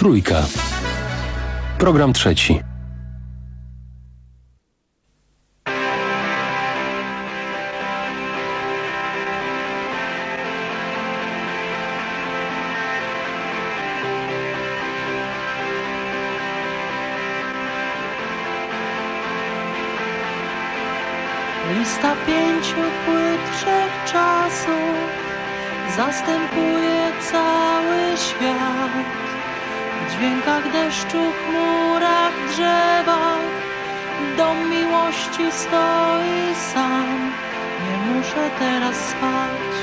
Trójka. Program trzeci. Lista 5 płyt wszechczasów zastępuje cały świat. W dźwiękach deszczu, chmurach, drzewach dom miłości stoi sam. Nie muszę teraz spać.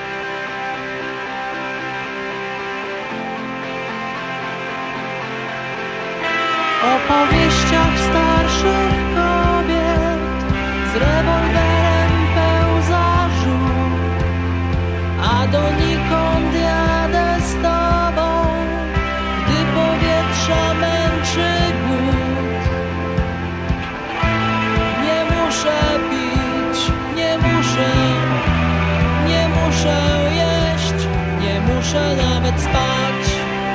Opowieściach starszych kobiet z rewolwerem pełza żółt, a donikąd jadę z tobą, gdy powietrza męczy głód. Nie muszę pić, nie muszę jeść, nie muszę nawet spać.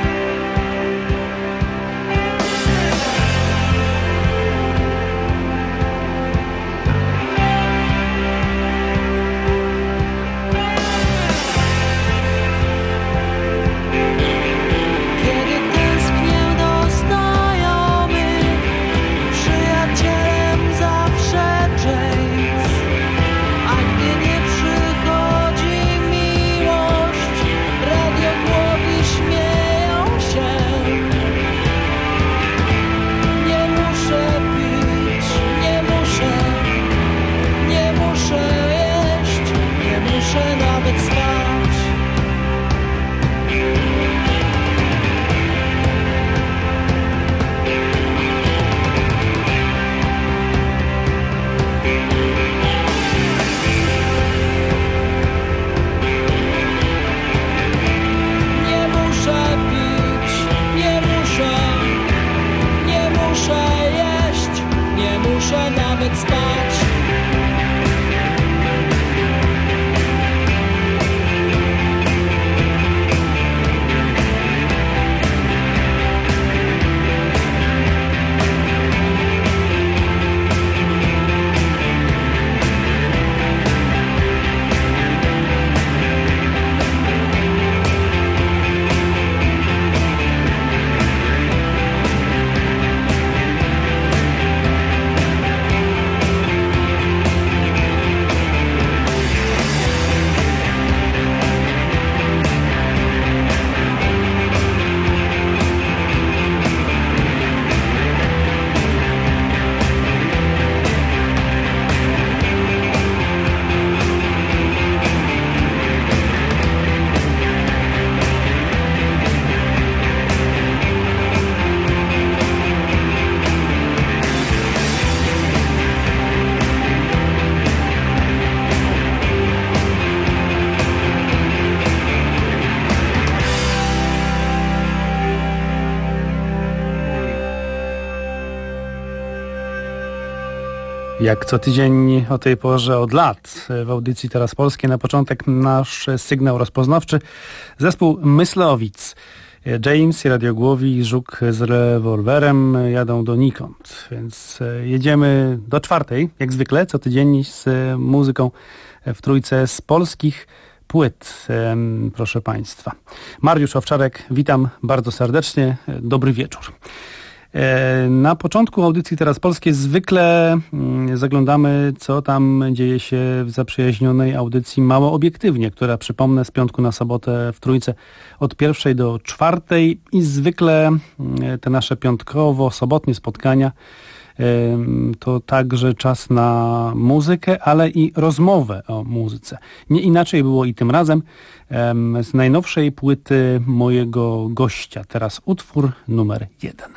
Jak co tydzień o tej porze od lat w audycji Teraz Polskie na początek nasz sygnał rozpoznawczy. Zespół Myslowic. James i Radiogłowi i Żuk z rewolwerem jadą donikąd. Więc jedziemy do czwartej, jak zwykle, co tydzień z muzyką w trójce z polskich płyt, proszę Państwa. Mariusz Owczarek, witam bardzo serdecznie. Dobry wieczór. Na początku audycji Teraz Polskie zwykle zaglądamy, co tam dzieje się w zaprzyjaźnionej audycji Mało Obiektywnie, która, przypomnę, z piątku na sobotę w trójce od 1 do 4 i zwykle te nasze piątkowo-sobotnie spotkania to także czas na muzykę, ale i rozmowę o muzyce. Nie inaczej było i tym razem. Z najnowszej płyty mojego gościa, teraz utwór numer 1.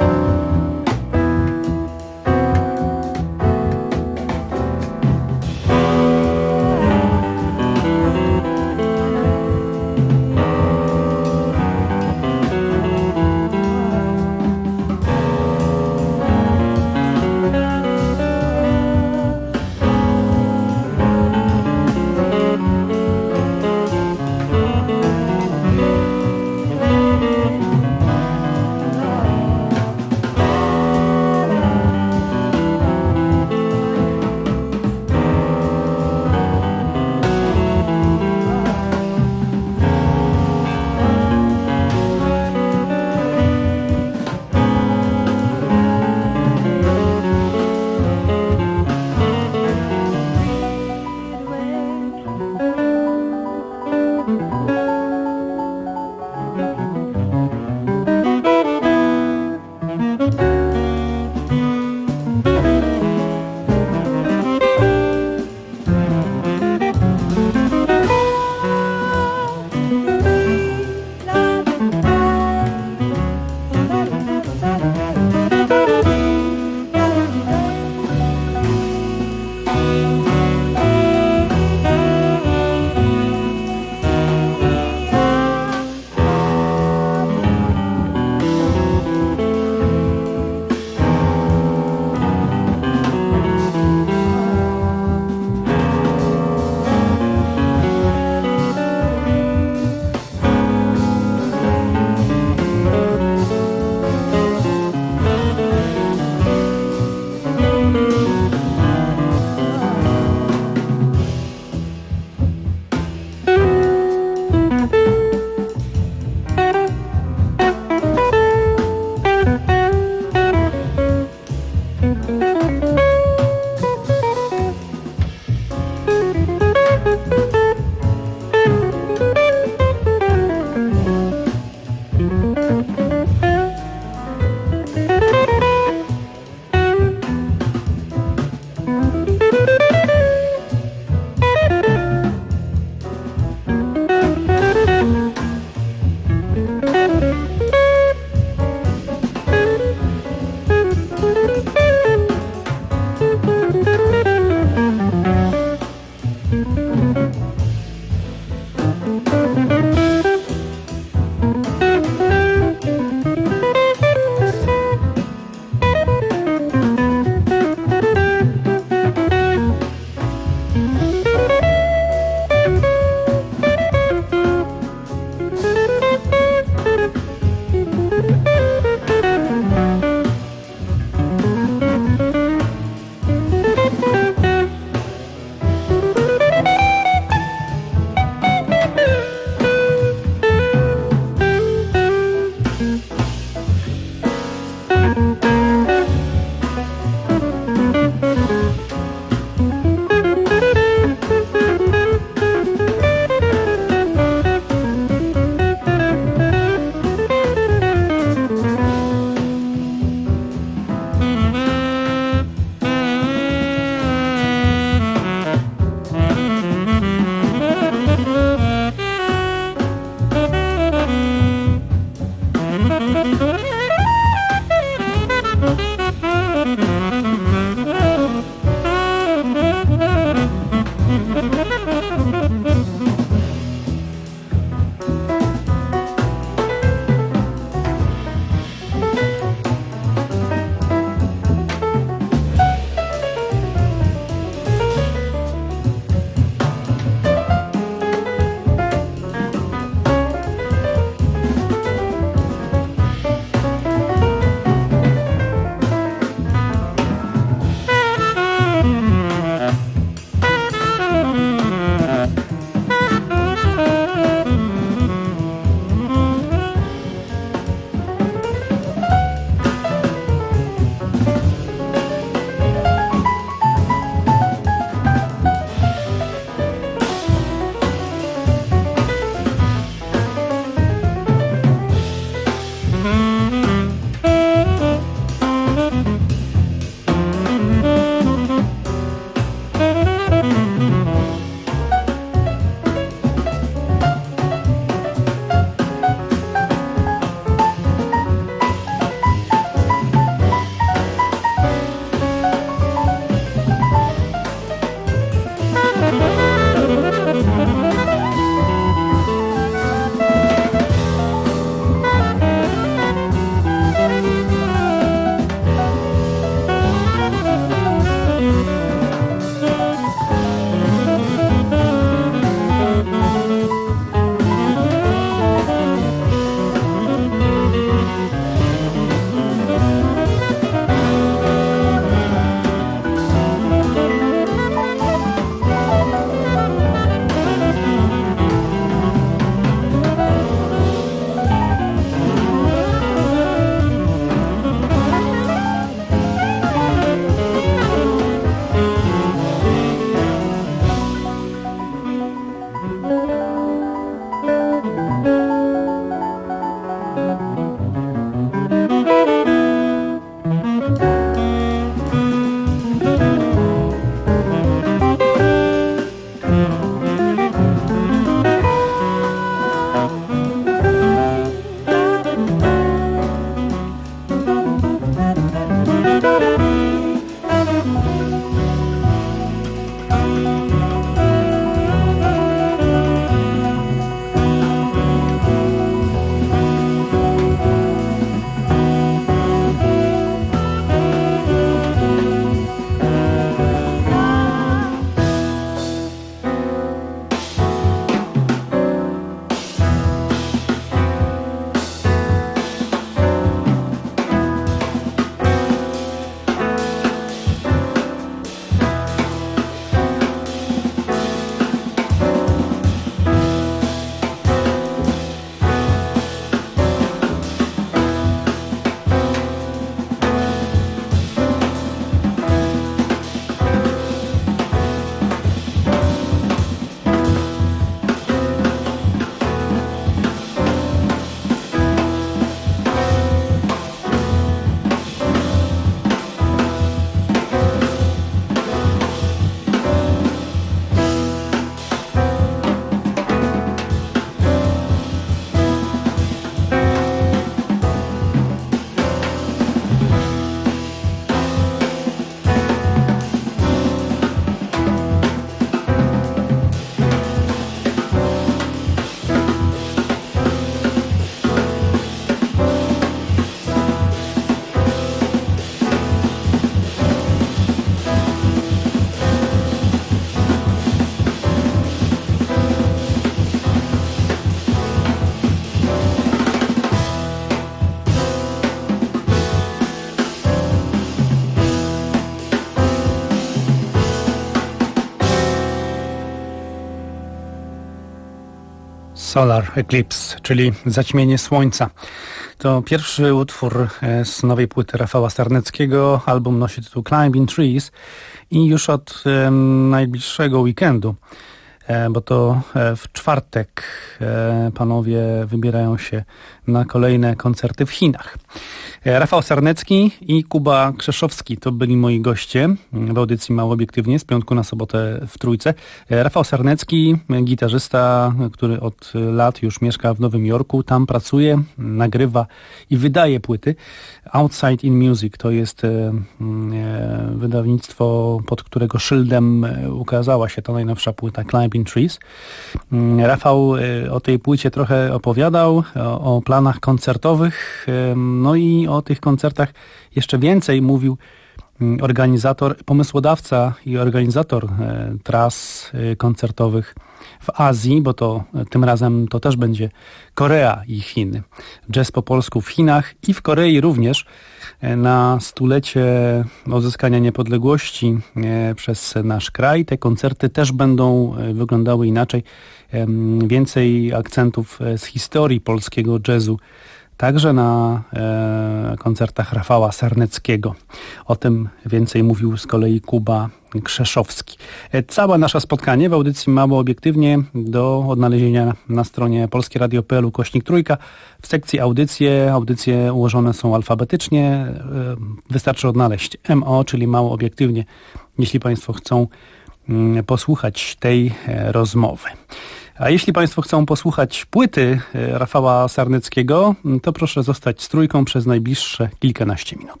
Solar Eclipse, czyli zaćmienie słońca. To pierwszy utwór z nowej płyty Rafała Sarneckiego. Album nosi tytuł Climbing Trees i już od najbliższego weekendu, bo to w czwartek panowie wybierają się na kolejne koncerty w Chinach. Rafał Sarnecki i Kuba Krzeszowski to byli moi goście w audycji Mało Obiektywnie z piątku na sobotę w Trójce. Rafał Sarnecki, gitarzysta, który od lat już mieszka w Nowym Jorku, tam pracuje, nagrywa i wydaje płyty. Outside in Music to jest wydawnictwo, pod którego szyldem ukazała się ta najnowsza płyta Climbing Trees. Rafał o tej płycie trochę opowiadał, o planach koncertowych, no i o tych koncertach jeszcze więcej mówił pomysłodawca i organizator tras koncertowych w Azji, bo to tym razem to też będzie Korea i Chiny. Jazz po polsku w Chinach i w Korei również na stulecie odzyskania niepodległości przez nasz kraj. Te koncerty też będą wyglądały inaczej. Więcej akcentów z historii polskiego jazzu, także na koncertach Rafała Sarneckiego. O tym więcej mówił z kolei Kuba Krzeszowski. Całe nasze spotkanie w audycji Mało Obiektywnie do odnalezienia na stronie polskieradio.pl/3 w sekcji audycje. Audycje ułożone są alfabetycznie. Wystarczy odnaleźć MO, czyli Mało Obiektywnie, jeśli Państwo chcą posłuchać tej rozmowy. A jeśli Państwo chcą posłuchać płyty Rafała Sarneckiego, to proszę zostać z Trójką przez najbliższe kilkanaście minut.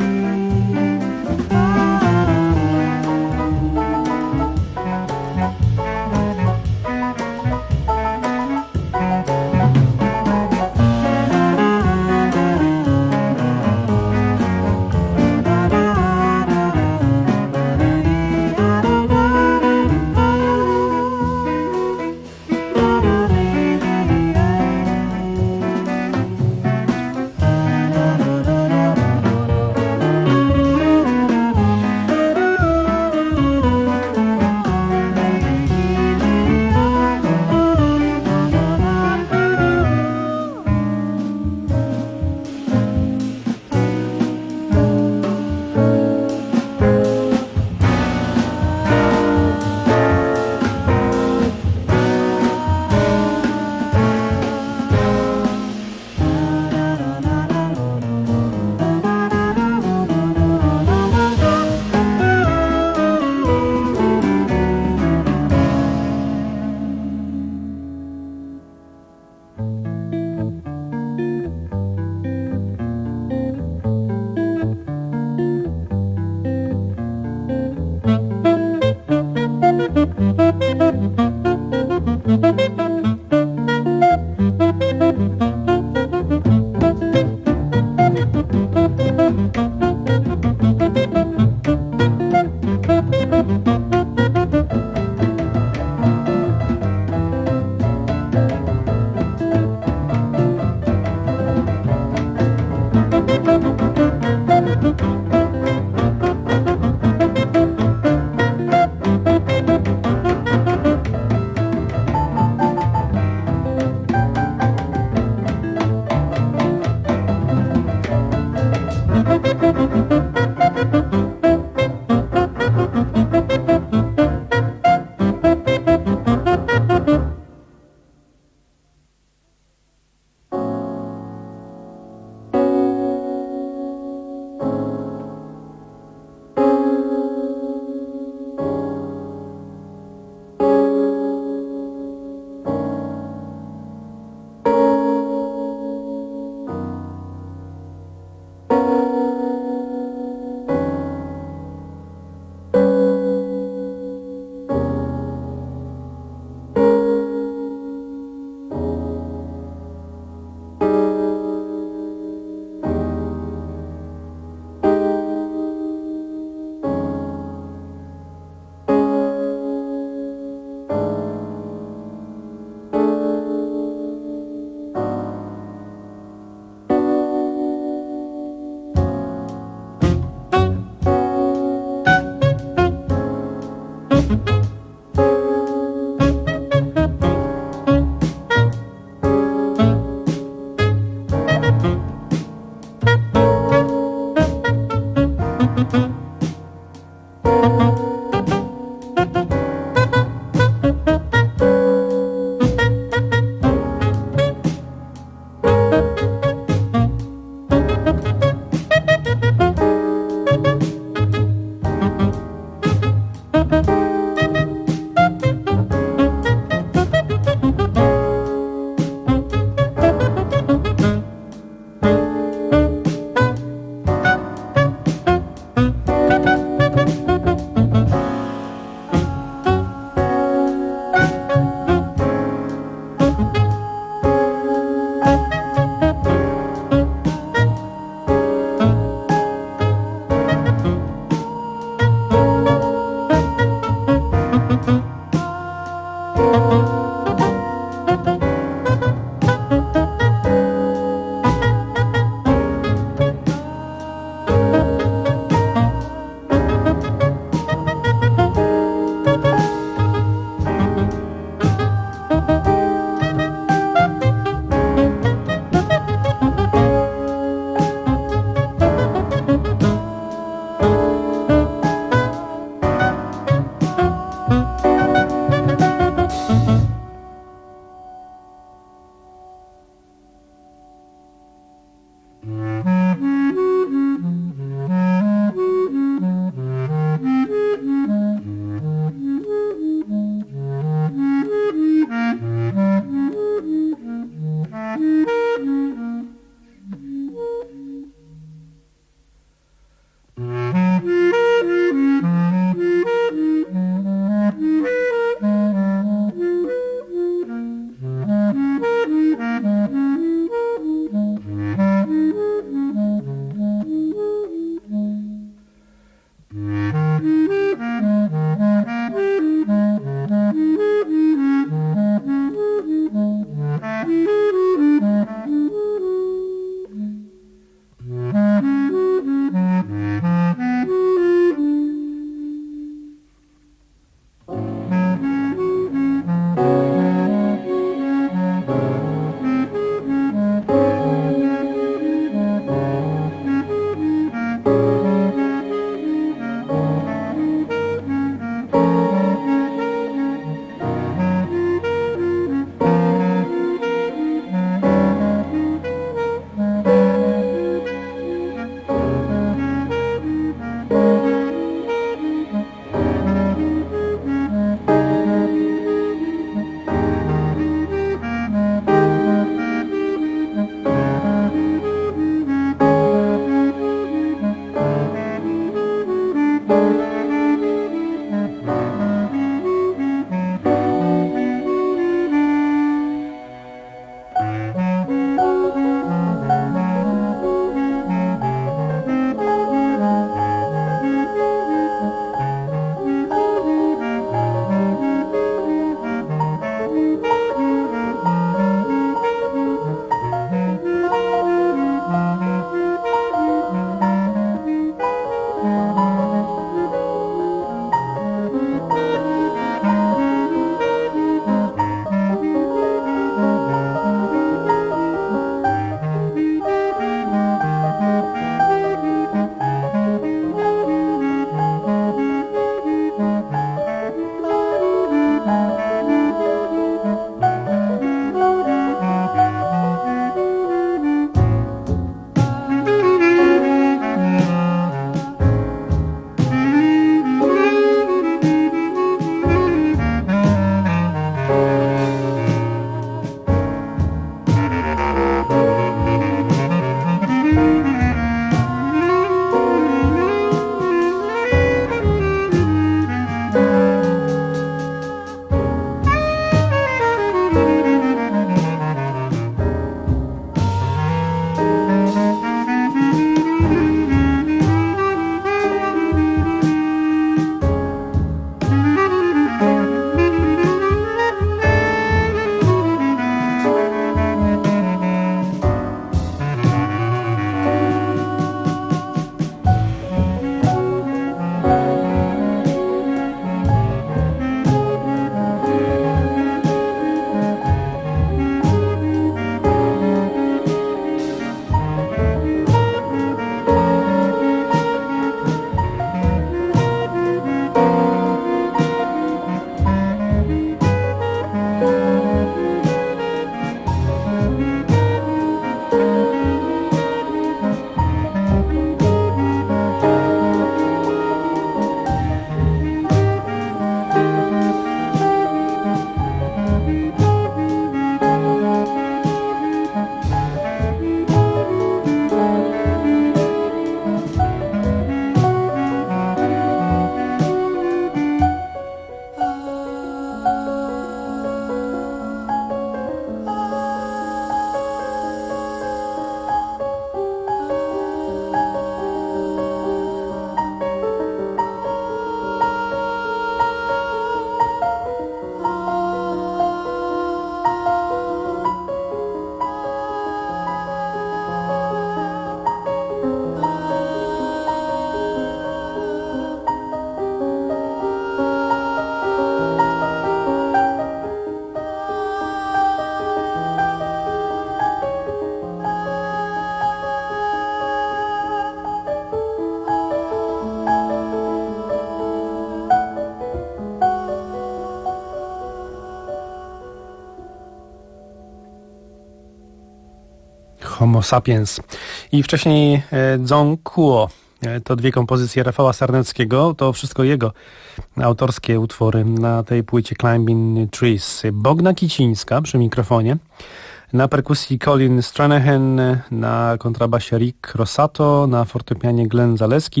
Homo sapiens. I wcześniej Dzongkuo. To dwie kompozycje Rafała Sarneckiego, to wszystko jego autorskie utwory na tej płycie Climbing Trees. Bogna Kicińska przy mikrofonie, na perkusji Colin Stranahan, na kontrabasie Rick Rosato, na fortepianie Glenn Zaleski,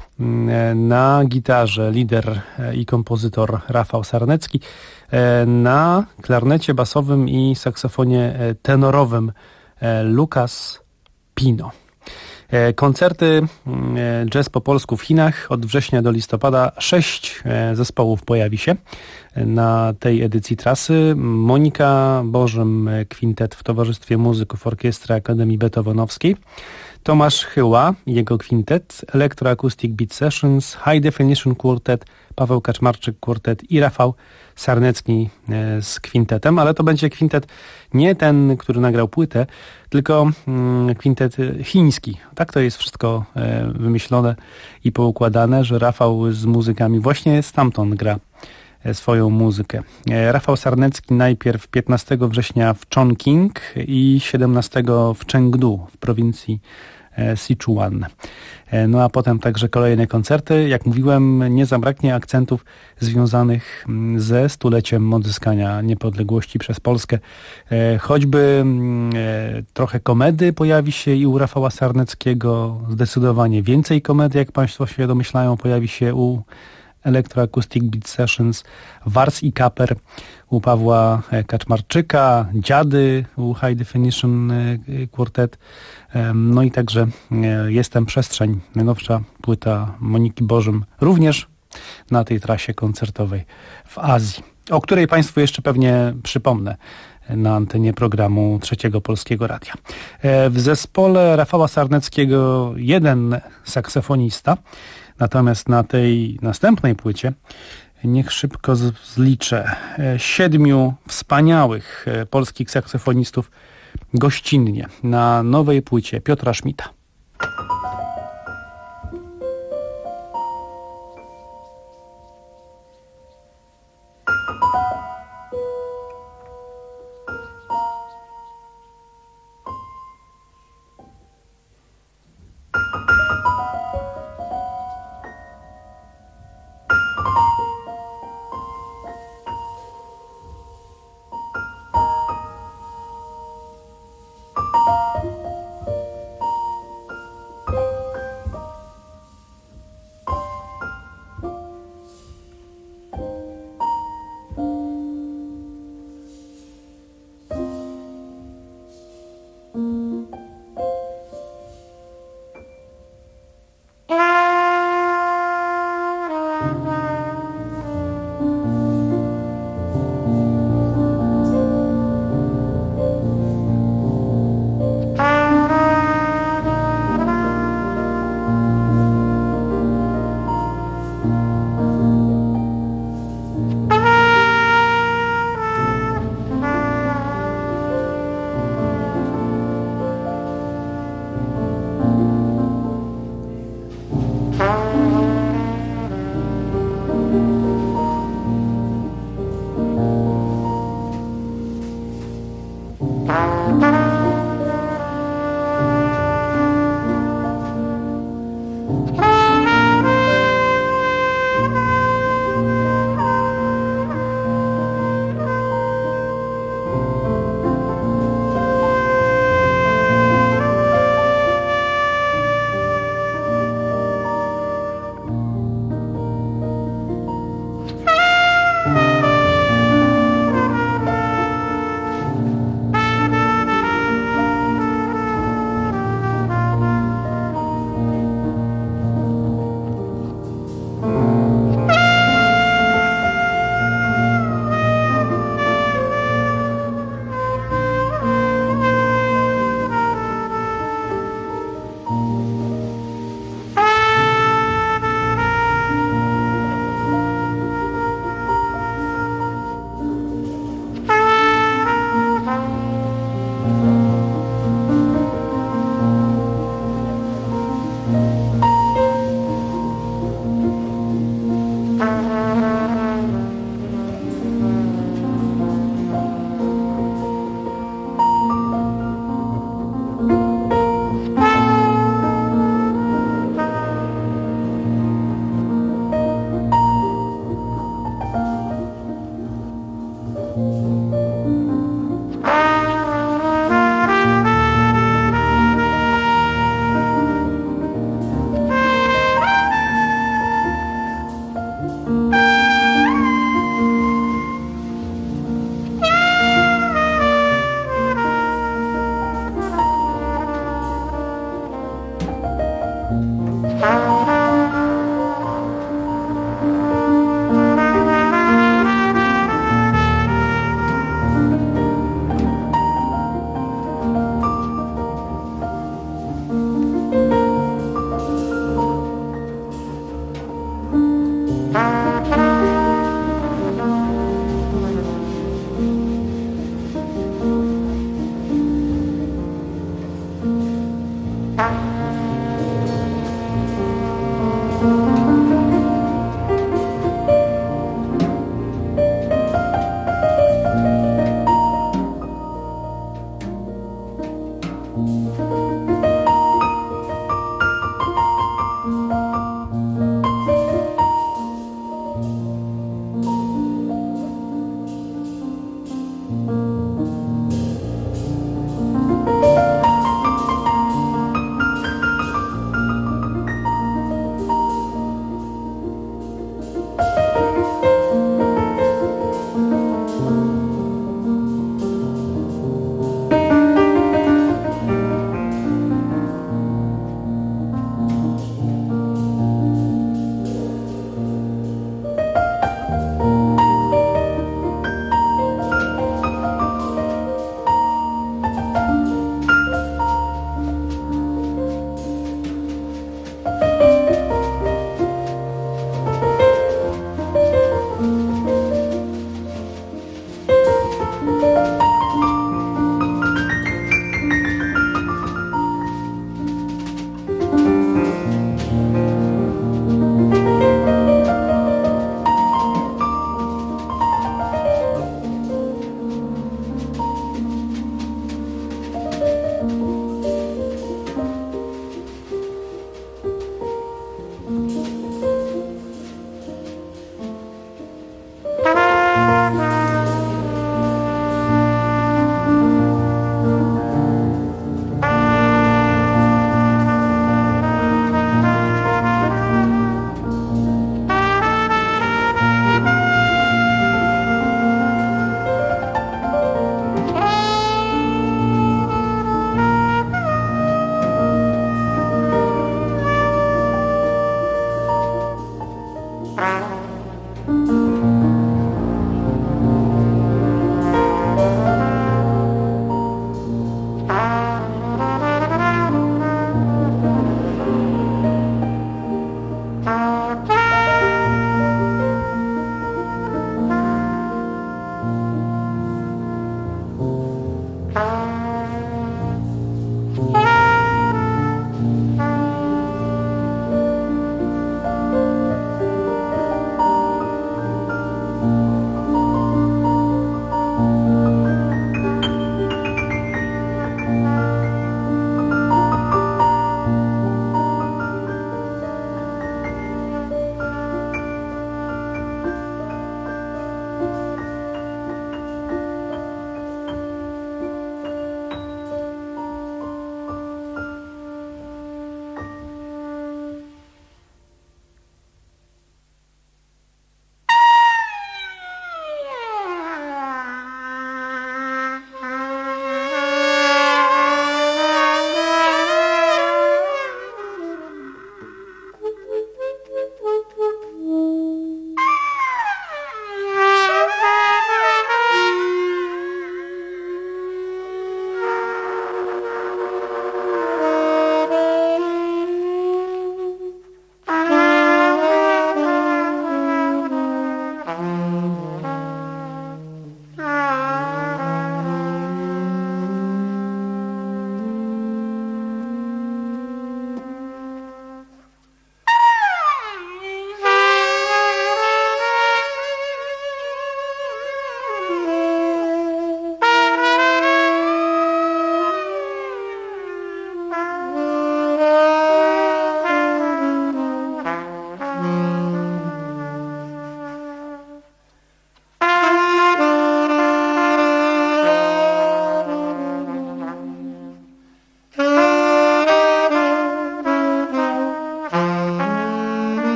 na gitarze lider i kompozytor Rafał Sarnecki, na klarnecie basowym i saksofonie tenorowym Lukas Pino. Koncerty Jazz po polsku w Chinach od września do listopada. 6 zespołów pojawi się na tej edycji trasy. Monika Bożym kwintet w towarzystwie muzyków Orkiestry Akademii Beethovenowskiej. Tomasz Chyła i jego kwintet, Electro Acoustic Beat Sessions, High Definition Quartet, Paweł Kaczmarczyk Quartet i Rafał Sarnecki z kwintetem, ale to będzie kwintet nie ten, który nagrał płytę, tylko kwintet chiński. Tak to jest wszystko wymyślone i poukładane, że Rafał z muzykami właśnie stamtąd gra swoją muzykę. Rafał Sarnecki najpierw 15 września w Chongqing i 17 w Chengdu w prowincji Sichuan. No a potem także kolejne koncerty. Jak mówiłem, nie zabraknie akcentów związanych ze stuleciem odzyskania niepodległości przez Polskę. Choćby trochę komedy pojawi się i u Rafała Sarneckiego, zdecydowanie więcej komedy, jak Państwo się domyślają, pojawi się u Electro Acoustic Beat Sessions, Wars i Kaper u Pawła Kaczmarczyka, Dziady u High Definition Quartet, no i także Jestem Przestrzeń, najnowsza płyta Moniki Bożym, również na tej trasie koncertowej w Azji, o której Państwu jeszcze pewnie przypomnę na antenie programu Trzeciego Polskiego Radia. W zespole Rafała Sarneckiego jeden saksofonista, natomiast na tej następnej płycie, niech szybko zliczę, 7 wspaniałych polskich saksofonistów gościnnie na nowej płycie Piotra Schmidta.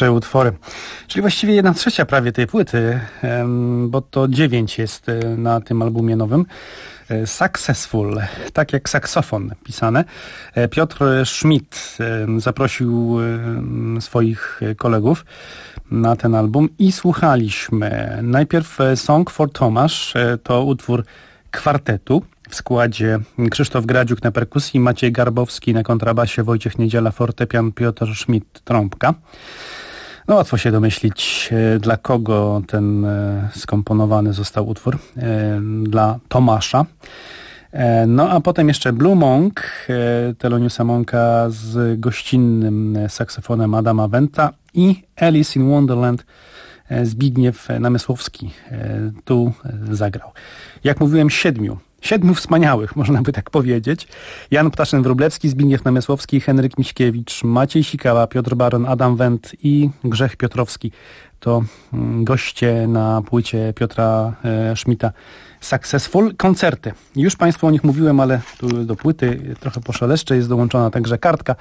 3 utwory. Czyli właściwie 1/3 prawie tej płyty, bo to 9 jest na tym albumie nowym. Successful, tak jak saksofon pisane. Piotr Schmidt zaprosił swoich kolegów na ten album i słuchaliśmy najpierw Song for Tomasz, to utwór kwartetu w składzie Krzysztof Gradziuk na perkusji, Maciej Garbowski na kontrabasie, Wojciech Niedziela fortepian, Piotr Schmidt trąbka. No łatwo się domyślić, dla kogo ten skomponowany został utwór. Dla Tomasza. No a potem jeszcze Blue Monk, Theloniusa Monka z gościnnym saksofonem Adama Wenta i Alice in Wonderland Zbigniew Namysłowski tu zagrał. Jak mówiłem, 7 wspaniałych, można by tak powiedzieć. Jan Ptaszyn-Wróblewski, Zbigniew Namysłowski, Henryk Miśkiewicz, Maciej Sikała, Piotr Baron, Adam Wendt i Grzech Piotrowski. To goście na płycie Piotra Schmidta Successful. Koncerty. Już Państwu o nich mówiłem, ale tu do płyty trochę poszeleszczę. Jest dołączona także kartka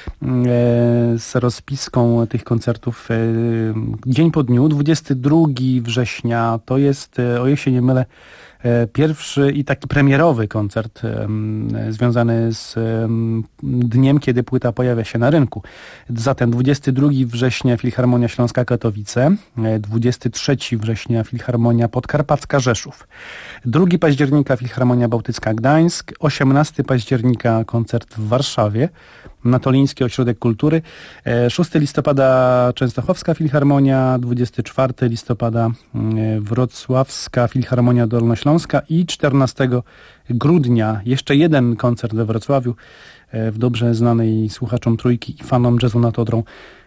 z rozpiską tych koncertów dzień po dniu. 22 września to jest, o ile się nie mylę, pierwszy i taki premierowy koncert związany z dniem, kiedy płyta pojawia się na rynku. Zatem 22 września Filharmonia Śląska Katowice, 23 września Filharmonia Podkarpacka Rzeszów, 2 października Filharmonia Bałtycka Gdańsk, 18 października koncert w Warszawie, Natoliński Ośrodek Kultury, 6 listopada Częstochowska Filharmonia, 24 listopada Wrocławska Filharmonia Dolnośląska i 14 grudnia jeszcze jeden koncert we Wrocławiu w dobrze znanej słuchaczom Trójki i fanom jazzu nad Odrą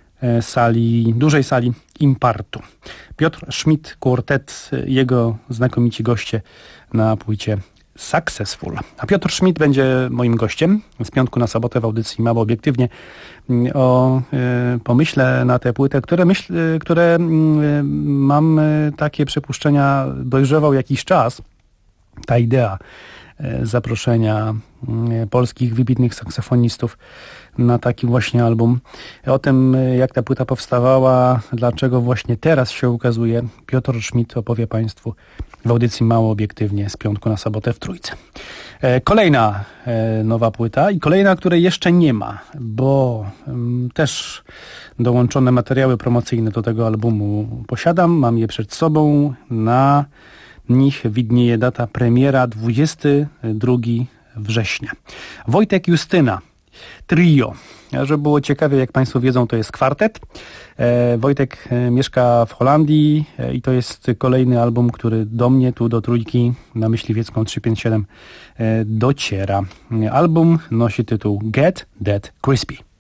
dużej sali Impartu. Piotr Schmidt Quartet, jego znakomici goście na płycie Successful. A Piotr Schmidt będzie moim gościem z piątku na sobotę w audycji Mało Obiektywnie o pomyśle na tę płytę, które mam takie przypuszczenia, dojrzewał jakiś czas. Ta idea zaproszenia polskich wybitnych saksofonistów na taki właśnie album. O tym, jak ta płyta powstawała, dlaczego właśnie teraz się ukazuje, Piotr Schmidt opowie Państwu w audycji Mało Obiektywnie z piątku na sobotę w Trójce. Kolejna nowa płyta i kolejna, której jeszcze nie ma, bo też dołączone materiały promocyjne do tego albumu posiadam, mam je przed sobą, na nich widnieje data premiera 22 września. Wojtek Justyna, trio. Żeby było ciekawie, jak Państwo wiedzą, to jest kwartet. Wojtek mieszka w Holandii i to jest kolejny album, który do mnie, tu do Trójki na Myśliwiecką 357 dociera. Album nosi tytuł Get That Crispy.